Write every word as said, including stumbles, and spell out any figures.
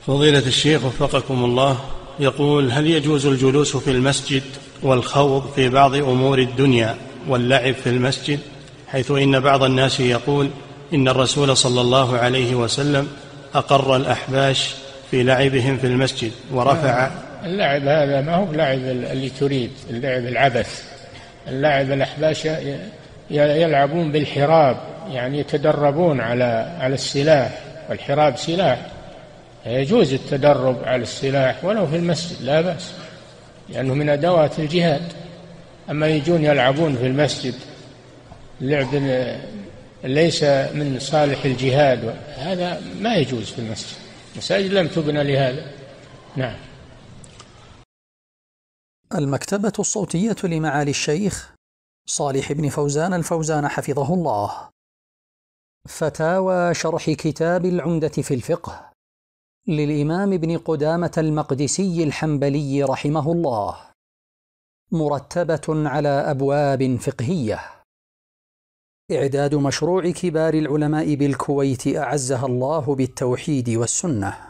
فضيلة الشيخ وفقكم الله، يقول: هل يجوز الجلوس في المسجد والخوض في بعض أمور الدنيا واللعب في المسجد، حيث إن بعض الناس يقول إن الرسول صلى الله عليه وسلم أقر الأحباش في لعبهم في المسجد ورفع اللعب هذا ما هو لعب اللي تريد، اللعب العبث. اللعب الأحباش يلعبون بالحراب، يعني يتدربون على على السلاح، والحراب سلاح، يجوز التدرب على السلاح ولو في المسجد لا بأس، لأنه من أدوات الجهاد. أما يجون يلعبون في المسجد لعب ليس من صالح الجهاد، هذا ما يجوز في المسجد، المساجد لم تبنى لهذا. نعم. المكتبة الصوتية لمعالي الشيخ صالح بن فوزان الفوزان حفظه الله. فتاوى شرح كتاب العمدة في الفقه للإمام ابن قدامة المقدسي الحنبلي رحمه الله، مرتبة على أبواب فقهية. إعداد مشروع كبار العلماء بالكويت أعزها الله بالتوحيد والسنة.